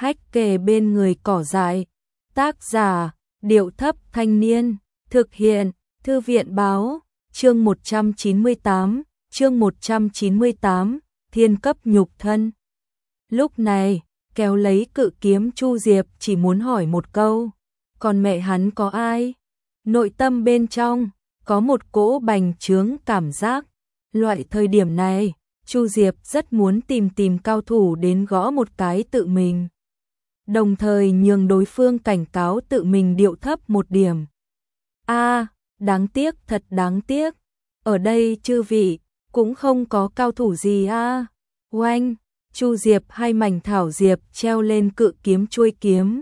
hách kề bên người cỏ dại. Tác giả, Điệu Thấp Thanh Niên. Thực hiện, Thư viện Báo. Chương 198, Thiên cấp nhục thân. Lúc này, kéo lấy cự kiếm Chu Diệp chỉ muốn hỏi một câu. Còn mẹ hắn có ai? Nội tâm bên trong, có một cỗ bành trướng cảm giác. Loại thời điểm này, Chu Diệp rất muốn tìm cao thủ đến gõ một cái tự mình. Đồng thời nhường đối phương cảnh cáo tự mình điệu thấp một điểm. Đáng tiếc, thật đáng tiếc. Ở đây chư vị, cũng không có cao thủ gì Oanh, Chu Diệp hai mảnh thảo diệp treo lên cự kiếm chuôi kiếm.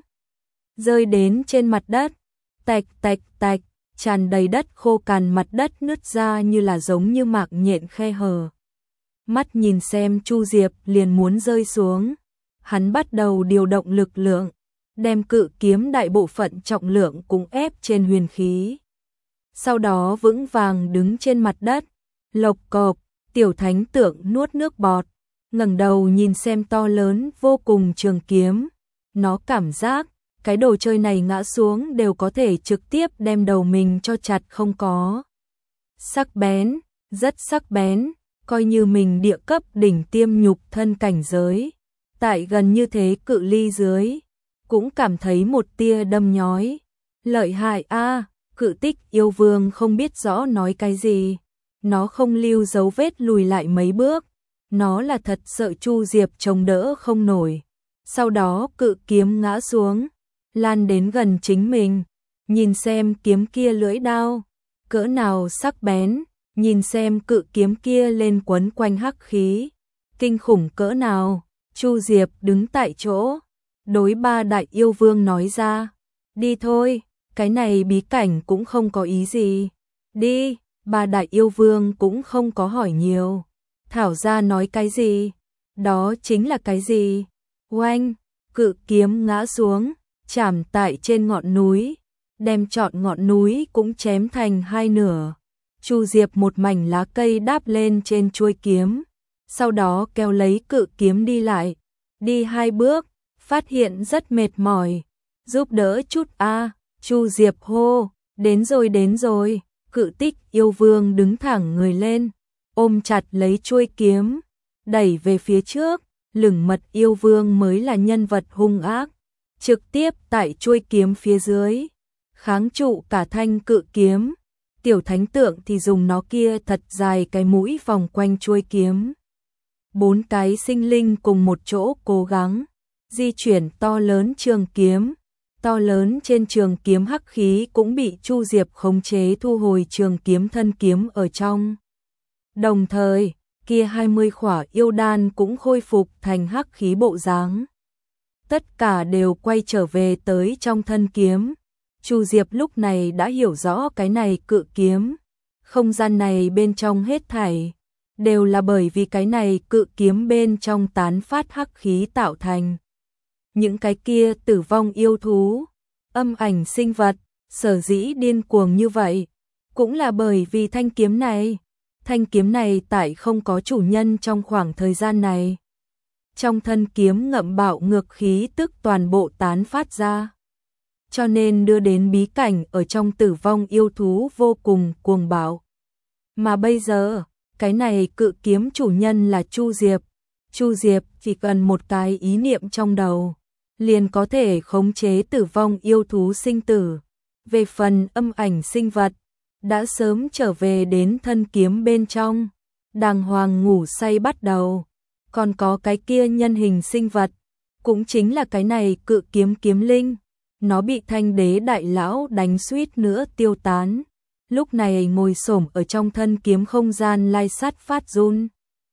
Rơi đến trên mặt đất, tạch tạch tạch, tràn đầy đất khô cằn, mặt đất nứt ra như là giống như mạc nhện khe hở. Mắt nhìn xem Chu Diệp liền muốn rơi xuống. Hắn bắt đầu điều động lực lượng, đem cự kiếm đại bộ phận trọng lượng cũng ép trên huyền khí. Sau đó vững vàng đứng trên mặt đất, lộc cộp, tiểu thánh tượng nuốt nước bọt, ngẩng đầu nhìn xem to lớn vô cùng trường kiếm. Nó cảm giác, cái đồ chơi này ngã xuống đều có thể trực tiếp đem đầu mình cho chặt không có. Sắc bén, rất sắc bén, coi như mình địa cấp đỉnh tiêm nhục thân cảnh giới. Tại gần như thế cự ly dưới, cũng cảm thấy một tia đâm nhói. Lợi hại Cự Tích yêu vương không biết rõ nói cái gì. Nó không lưu dấu vết lùi lại mấy bước. Nó là thật sợ Chu Diệp chống đỡ không nổi. Sau đó cự kiếm ngã xuống, lan đến gần chính mình. Nhìn xem kiếm kia lưỡi đao, cỡ nào sắc bén. Nhìn xem cự kiếm kia lên quấn quanh hắc khí, kinh khủng cỡ nào. Chu Diệp đứng tại chỗ, đối ba đại yêu vương nói ra. Đi thôi, cái này bí cảnh cũng không có ý gì. Đi, ba đại yêu vương cũng không có hỏi nhiều. Thảo ra nói cái gì? Đó chính là cái gì? Oanh, cự kiếm ngã xuống, chạm tại trên ngọn núi, đem trọn ngọn núi cũng chém thành hai nửa. Chu Diệp một mảnh lá cây đáp lên trên chuôi kiếm, sau đó kéo lấy cự kiếm đi lại. Đi hai bước, phát hiện rất mệt mỏi. Giúp đỡ chút Chu Diệp hô, đến rồi. Cự Tích yêu vương đứng thẳng người lên, ôm chặt lấy chuôi kiếm, đẩy về phía trước. Lửng Mật yêu vương mới là nhân vật hung ác, trực tiếp tại chuôi kiếm phía dưới, kháng trụ cả thanh cự kiếm. Tiểu thánh tượng thì dùng nó kia thật dài cái mũi vòng quanh chuôi kiếm. Bốn cái sinh linh cùng một chỗ cố gắng di chuyển to lớn trường kiếm. To lớn trên trường kiếm hắc khí cũng bị Chu Diệp khống chế thu hồi trường kiếm thân kiếm ở trong. Đồng thời, kia 20 khỏa yêu đan cũng khôi phục thành hắc khí bộ dáng. Tất cả đều quay trở về tới trong thân kiếm. Chu Diệp lúc này đã hiểu rõ cái này cự kiếm, không gian này bên trong hết thảy đều là bởi vì cái này cự kiếm bên trong tán phát hắc khí tạo thành. Những cái kia tử vong yêu thú, âm ảnh sinh vật, sở dĩ điên cuồng như vậy, cũng là bởi vì thanh kiếm này. Thanh kiếm này tại không có chủ nhân trong khoảng thời gian này. Trong thân kiếm ngậm bạo ngược khí tức toàn bộ tán phát ra. Cho nên đưa đến bí cảnh ở trong tử vong yêu thú vô cùng cuồng bạo. Mà bây giờ, cái này cự kiếm chủ nhân là Chu Diệp. Chu Diệp chỉ cần một cái ý niệm trong đầu, liền có thể khống chế tử vong yêu thú sinh tử. Về phần âm ảnh sinh vật, đã sớm trở về đến thân kiếm bên trong, đàng hoàng ngủ say bắt đầu. Còn có cái kia nhân hình sinh vật, cũng chính là cái này cự kiếm kiếm linh. Nó bị Thanh Đế đại lão đánh suýt nữa tiêu tán. Lúc này ngồi xổm ở trong thân kiếm không gian lai sắt phát run.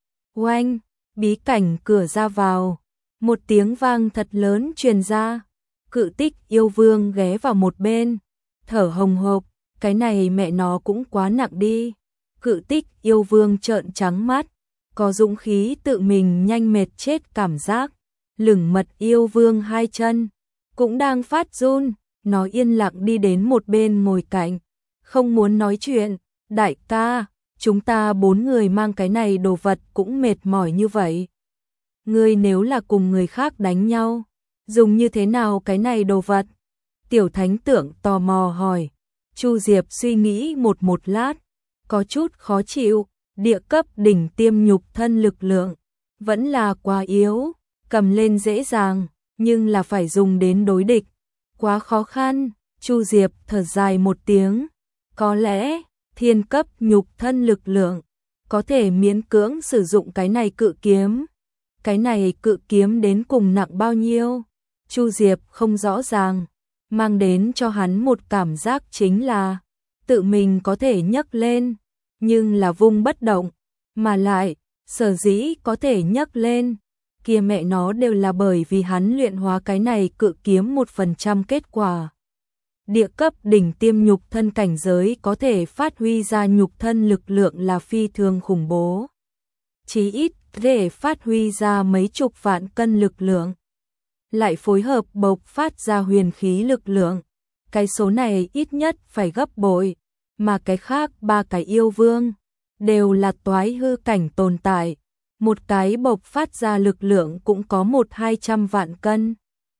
Oanh, bí cảnh cửa ra vào. Một tiếng vang thật lớn truyền ra. Cự Tích yêu vương ghé vào một bên, thở hồng hộc. Cái này mẹ nó cũng quá nặng đi. Cự Tích yêu vương trợn trắng mắt, có dũng khí tự mình nhanh mệt chết cảm giác. Lửng Mật yêu vương hai chân cũng đang phát run, nó yên lặng đi đến một bên ngồi cạnh, không muốn nói chuyện. Đại ca, chúng ta 4 người mang cái này đồ vật cũng mệt mỏi như vậy. Ngươi nếu là cùng người khác đánh nhau, Dùng như thế nào cái này đồ vật? Tiểu thánh tượng tò mò hỏi. Chu Diệp suy nghĩ một lát, có chút khó chịu, địa cấp đỉnh tiêm nhục thân lực lượng, vẫn là quá yếu, cầm lên dễ dàng, nhưng là phải dùng đến đối địch, quá khó khăn. Chu Diệp thở dài một tiếng, có lẽ thiên cấp nhục thân lực lượng có thể miễn cưỡng sử dụng cái này cự kiếm. Cái này cự kiếm đến cùng nặng bao nhiêu? Chu Diệp không rõ ràng, mang đến cho hắn một cảm giác chính là tự mình có thể nhấc lên, nhưng là vung bất động, mà lại sở dĩ có thể nhấc lên, kia mẹ nó đều là bởi vì hắn luyện hóa cái này cự kiếm 1% kết quả. Địa cấp đỉnh tiêm nhục thân cảnh giới có thể phát huy ra nhục thân lực lượng là phi thường khủng bố. Chí ít để phát huy ra mấy chục vạn cân lực lượng, lại phối hợp bộc phát ra huyền khí lực lượng, cái số này ít nhất phải gấp bội, mà cái khác ba cái yêu vương đều là toái hư cảnh tồn tại, một cái bộc phát ra lực lượng cũng có 100-200 vạn cân,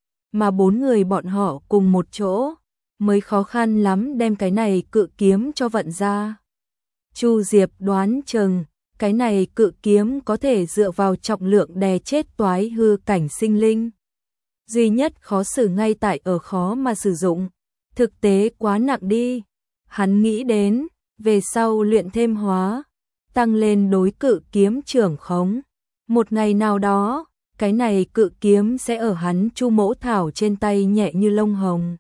mà 4 người bọn họ cùng một chỗ mới khó khăn lắm đem cái này cự kiếm cho vận ra. Chu Diệp đoán chừng cái này cự kiếm có thể dựa vào trọng lượng đè chết toái hư cảnh sinh linh. Duy nhất khó xử ngay tại ở khó mà sử dụng, thực tế quá nặng đi. Hắn nghĩ đến, về sau luyện thêm hóa, tăng lên đối cự kiếm trưởng khống. Một ngày nào đó, cái này cự kiếm sẽ ở hắn Chu Mỗ Thảo trên tay nhẹ như lông hồng.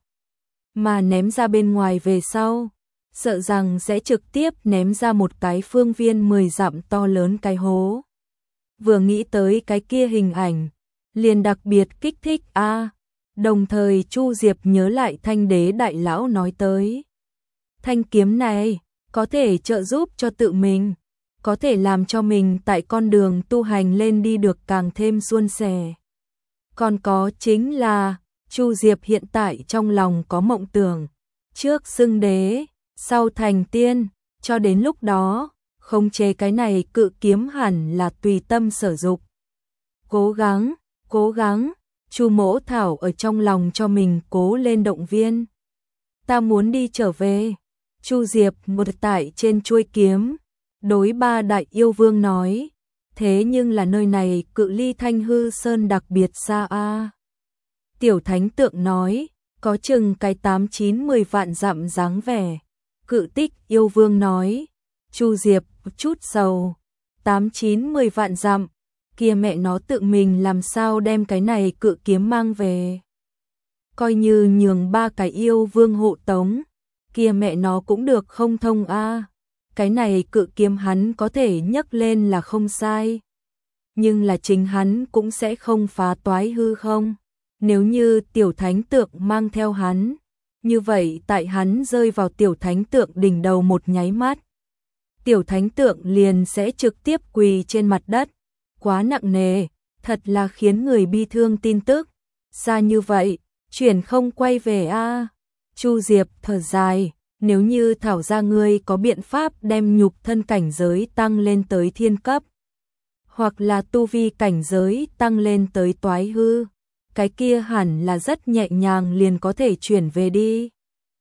Mà ném ra bên ngoài về sau, sợ rằng sẽ trực tiếp ném ra một cái phương viên 10 dặm to lớn cái hố. Vừa nghĩ tới cái kia hình ảnh, liền đặc biệt kích thích a. Đồng thời Chu Diệp nhớ lại Thanh Đế đại lão nói tới. Thanh kiếm này có thể trợ giúp cho tự mình, có thể làm cho mình tại con đường tu hành lên đi được càng thêm suôn sẻ. Còn có chính là Chu Diệp hiện tại trong lòng có mộng tưởng, trước xưng đế, sau thành tiên, cho đến lúc đó, khống chế cái này cự kiếm hẳn là tùy tâm sở dục. Cố gắng, Chu Mỗ Thảo ở trong lòng cho mình cố lên động viên. Ta muốn đi trở về. Chu Diệp một tại trên chuôi kiếm, đối ba đại yêu vương nói, thế nhưng là nơi này cự ly Thanh Hư Sơn đặc biệt xa a. Tiểu thánh tượng nói, có chừng cái 8-9-10 vạn dặm dáng vẻ. Cự Tích yêu vương nói, Chu Diệp chút sầu, 8-9-10 vạn dặm, kia mẹ nó tự mình làm sao đem cái này cự kiếm mang về. Coi như nhường ba cái yêu vương hộ tống, kia mẹ nó cũng được không thông a. Cái này cự kiếm hắn có thể nhấc lên là không sai, nhưng là chính hắn cũng sẽ không phá toái hư không. Nếu như tiểu thánh tượng mang theo hắn, như vậy tại hắn rơi vào tiểu thánh tượng đỉnh đầu một nháy mắt, tiểu thánh tượng liền sẽ trực tiếp quỳ trên mặt đất. Quá nặng nề, thật là khiến người bi thương tin tức. Xa như vậy, chuyển không quay về a. Chu Diệp thở dài, nếu như Thảo ra ngươi có biện pháp đem nhục thân cảnh giới tăng lên tới thiên cấp, hoặc là tu vi cảnh giới tăng lên tới toái hư, cái kia hẳn là rất nhẹ nhàng liền có thể chuyển về đi.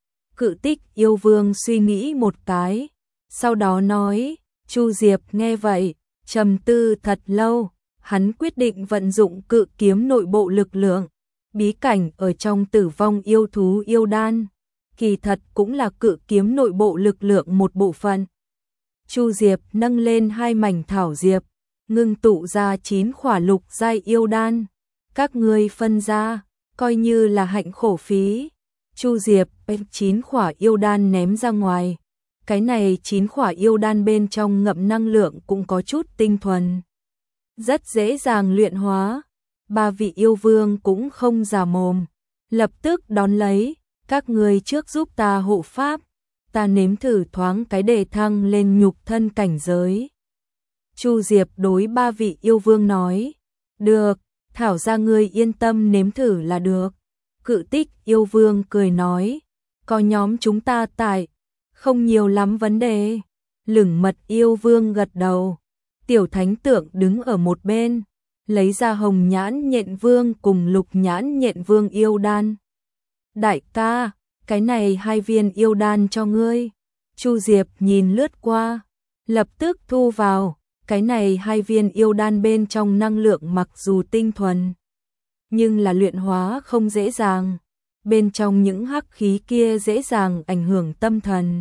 Cự Tích yêu vương suy nghĩ một cái, sau đó nói, Chu Diệp nghe vậy, trầm tư thật lâu, hắn quyết định vận dụng cự kiếm nội bộ lực lượng, bí cảnh ở trong Tử Vong yêu thú yêu đan, kỳ thật cũng là cự kiếm nội bộ lực lượng một bộ phận. Chu Diệp nâng lên 2 mảnh thảo diệp, ngưng tụ ra 9 khỏa lục giai yêu đan. Các ngươi phân ra, coi như là hạnh khổ phí. Chu Diệp đem 9 khỏa yêu đan ném ra ngoài. Cái này 9 khỏa yêu đan bên trong ngậm năng lượng cũng có chút tinh thuần, rất dễ dàng luyện hóa. 3 vị yêu vương cũng không già mồm, lập tức đón lấy, các ngươi trước giúp ta hộ pháp, ta nếm thử thoáng cái đề thăng lên nhục thân cảnh giới. Chu Diệp đối 3 vị yêu vương nói, được, Thảo ra ngươi yên tâm nếm thử là được. Cự Tích yêu vương cười nói, có nhóm chúng ta tại, không nhiều lắm vấn đề. Lửng Mật yêu vương gật đầu, tiểu thánh tượng đứng ở một bên, lấy ra Hồng Nhãn Nhện Vương cùng Lục Nhãn Nhện Vương yêu đan. Đại ca, cái này 2 viên yêu đan cho ngươi. Chu Diệp nhìn lướt qua, lập tức thu vào. Cái này 2 viên yêu đan bên trong năng lượng mặc dù tinh thuần, nhưng là luyện hóa không dễ dàng. Bên trong những hắc khí kia dễ dàng ảnh hưởng tâm thần.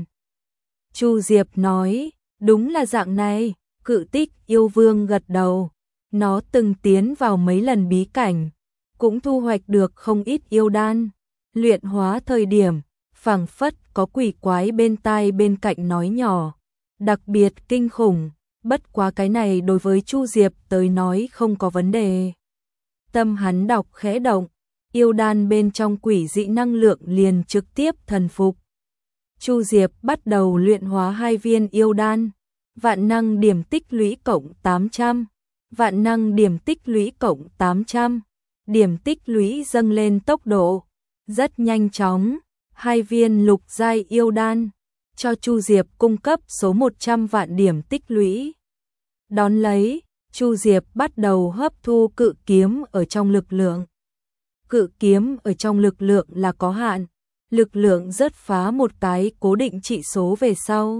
Chu Diệp nói, đúng là dạng này. Cự Tích yêu vương gật đầu. Nó từng tiến vào mấy lần bí cảnh, cũng thu hoạch được không ít yêu đan. Luyện hóa thời điểm, phảng phất có quỷ quái bên tai bên cạnh nói nhỏ, đặc biệt kinh khủng. Bất quá cái này đối với Chu Diệp tới nói không có vấn đề. Tâm hắn đọc khẽ động, yêu đan bên trong quỷ dị năng lượng liền trực tiếp thần phục. Chu Diệp bắt đầu luyện hóa 2 viên yêu đan. Vạn năng điểm tích lũy cộng 800. Vạn năng điểm tích lũy cộng 800. Điểm tích lũy dâng lên tốc độ rất nhanh chóng. 2 viên lục giai yêu đan cho Chu Diệp cung cấp số 100 vạn điểm tích lũy. Đón lấy, Chu Diệp bắt đầu hấp thu cự kiếm ở trong lực lượng. Cự kiếm ở trong lực lượng là có hạn, lực lượng rất phá một cái cố định trị số về sau,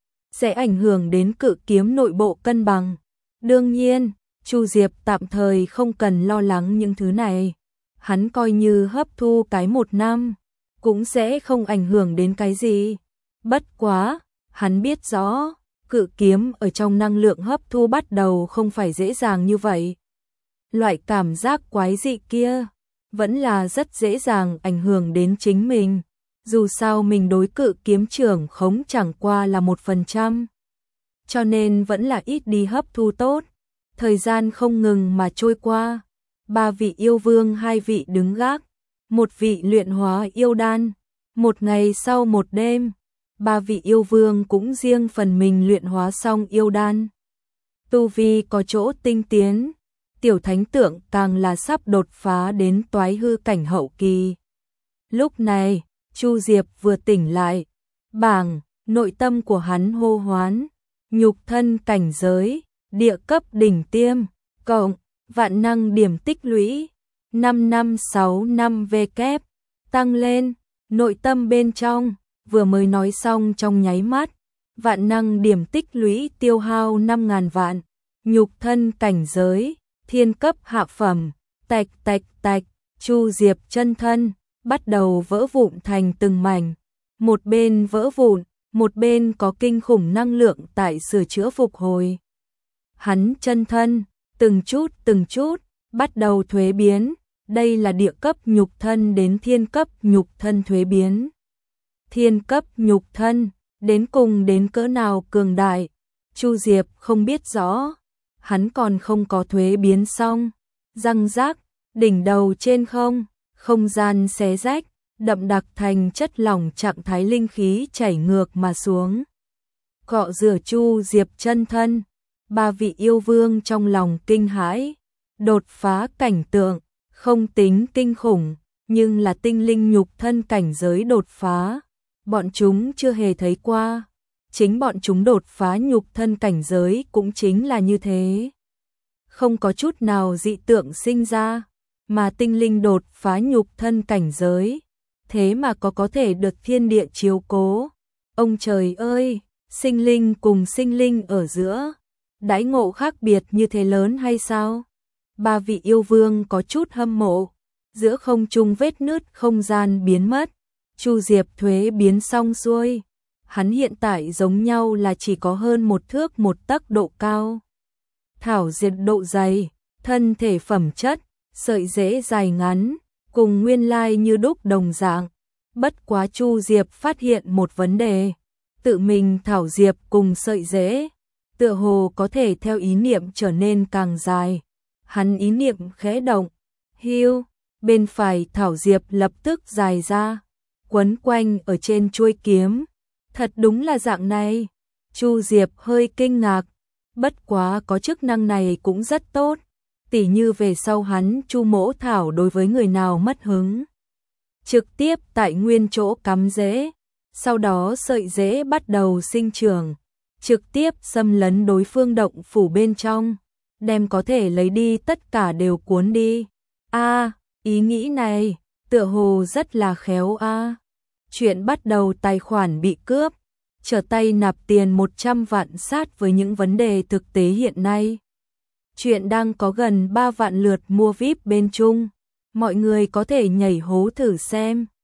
sẽ ảnh hưởng đến cự kiếm nội bộ cân bằng. Đương nhiên, Chu Diệp tạm thời không cần lo lắng những thứ này. Hắn coi như hấp thu cái 1 năm, cũng sẽ không ảnh hưởng đến cái gì. Bất quá, hắn biết rõ, cự kiếm ở trong năng lượng hấp thu bắt đầu không phải dễ dàng như vậy. Loại cảm giác quái dị kia, vẫn là rất dễ dàng ảnh hưởng đến chính mình. Dù sao mình đối cự kiếm trưởng khống chẳng qua là 1%. Cho nên vẫn là ít đi hấp thu tốt. Thời gian không ngừng mà trôi qua. 3 vị yêu vương, 2 vị đứng gác, 1 vị luyện hóa yêu đan. 1 ngày sau 1 đêm, 3 vị yêu vương cũng riêng phần mình luyện hóa xong yêu đan. Tu vi có chỗ tinh tiến, tiểu thánh tượng càng là sắp đột phá đến toái hư cảnh hậu kỳ. Lúc này, Chu Diệp vừa tỉnh lại, bảng, nội tâm của hắn hô hoán, nhục thân cảnh giới, địa cấp đỉnh tiêm, cộng, vạn năng điểm tích lũy, 5565 V kép, tăng lên, nội tâm bên trong, vừa mới nói xong trong nháy mắt, vạn năng điểm tích lũy tiêu hao 5.000 vạn, nhục thân cảnh giới, thiên cấp hạ phẩm, tạch tạch tạch, Chu Diệp chân thân bắt đầu vỡ vụn thành từng mảnh, một bên vỡ vụn, một bên có kinh khủng năng lượng tại sửa chữa phục hồi. Hắn chân thân, từng chút, bắt đầu thuế biến, đây là địa cấp nhục thân đến thiên cấp nhục thân thuế biến. Thiên cấp nhục thân, đến cùng đến cỡ nào cường đại, Chu Diệp không biết rõ, hắn còn không có thuế biến xong. Răng rác, đỉnh đầu trên không gian xé rách, đậm đặc thành chất lỏng trạng thái linh khí chảy ngược mà xuống. Cọ rửa Chu Diệp chân thân, 3 vị yêu vương trong lòng kinh hãi, đột phá cảnh tượng, không tính kinh khủng, nhưng là tinh linh nhục thân cảnh giới đột phá, bọn chúng chưa hề thấy qua. Chính bọn chúng đột phá nhục thân cảnh giới cũng chính là như thế. Không có chút nào dị tượng sinh ra, mà tinh linh đột phá nhục thân cảnh giới, thế mà có thể được thiên địa chiếu cố. Ông trời ơi, sinh linh cùng sinh linh ở giữa, đãi ngộ khác biệt như thế lớn hay sao? 3 vị yêu vương có chút hâm mộ, giữa không trung vết nứt không gian biến mất, Chu Diệp thuế biến xong xuôi. Hắn hiện tại giống nhau là chỉ có hơn 1 thước 1 tấc độ cao. Thảo diệt độ dày, thân thể phẩm chất, sợi rễ dài ngắn, cùng nguyên lai như đúc đồng dạng. Bất quá Chu Diệp phát hiện một vấn đề, tự mình thảo diệp cùng sợi rễ, tựa hồ có thể theo ý niệm trở nên càng dài. Hắn ý niệm khẽ động, hưu, bên phải thảo diệp lập tức dài ra, quấn quanh ở trên chuôi kiếm. Thật đúng là dạng này. Chu Diệp hơi kinh ngạc, bất quá có chức năng này cũng rất tốt, tỉ như về sau hắn Chu mỗ thảo đối với người nào mất hứng, trực tiếp tại nguyên chỗ cắm rễ, sau đó sợi rễ bắt đầu sinh trưởng, trực tiếp xâm lấn đối phương động phủ bên trong. đem có thể lấy đi tất cả đều cuốn đi. Ý nghĩ này, tựa hồ rất là khéo a. Chuyện bắt đầu tài khoản bị cướp, trở tay nạp tiền 100 vạn sát với những vấn đề thực tế hiện nay. Chuyện đang có gần 3 vạn lượt mua VIP bên Trung, mọi người có thể nhảy hố thử xem.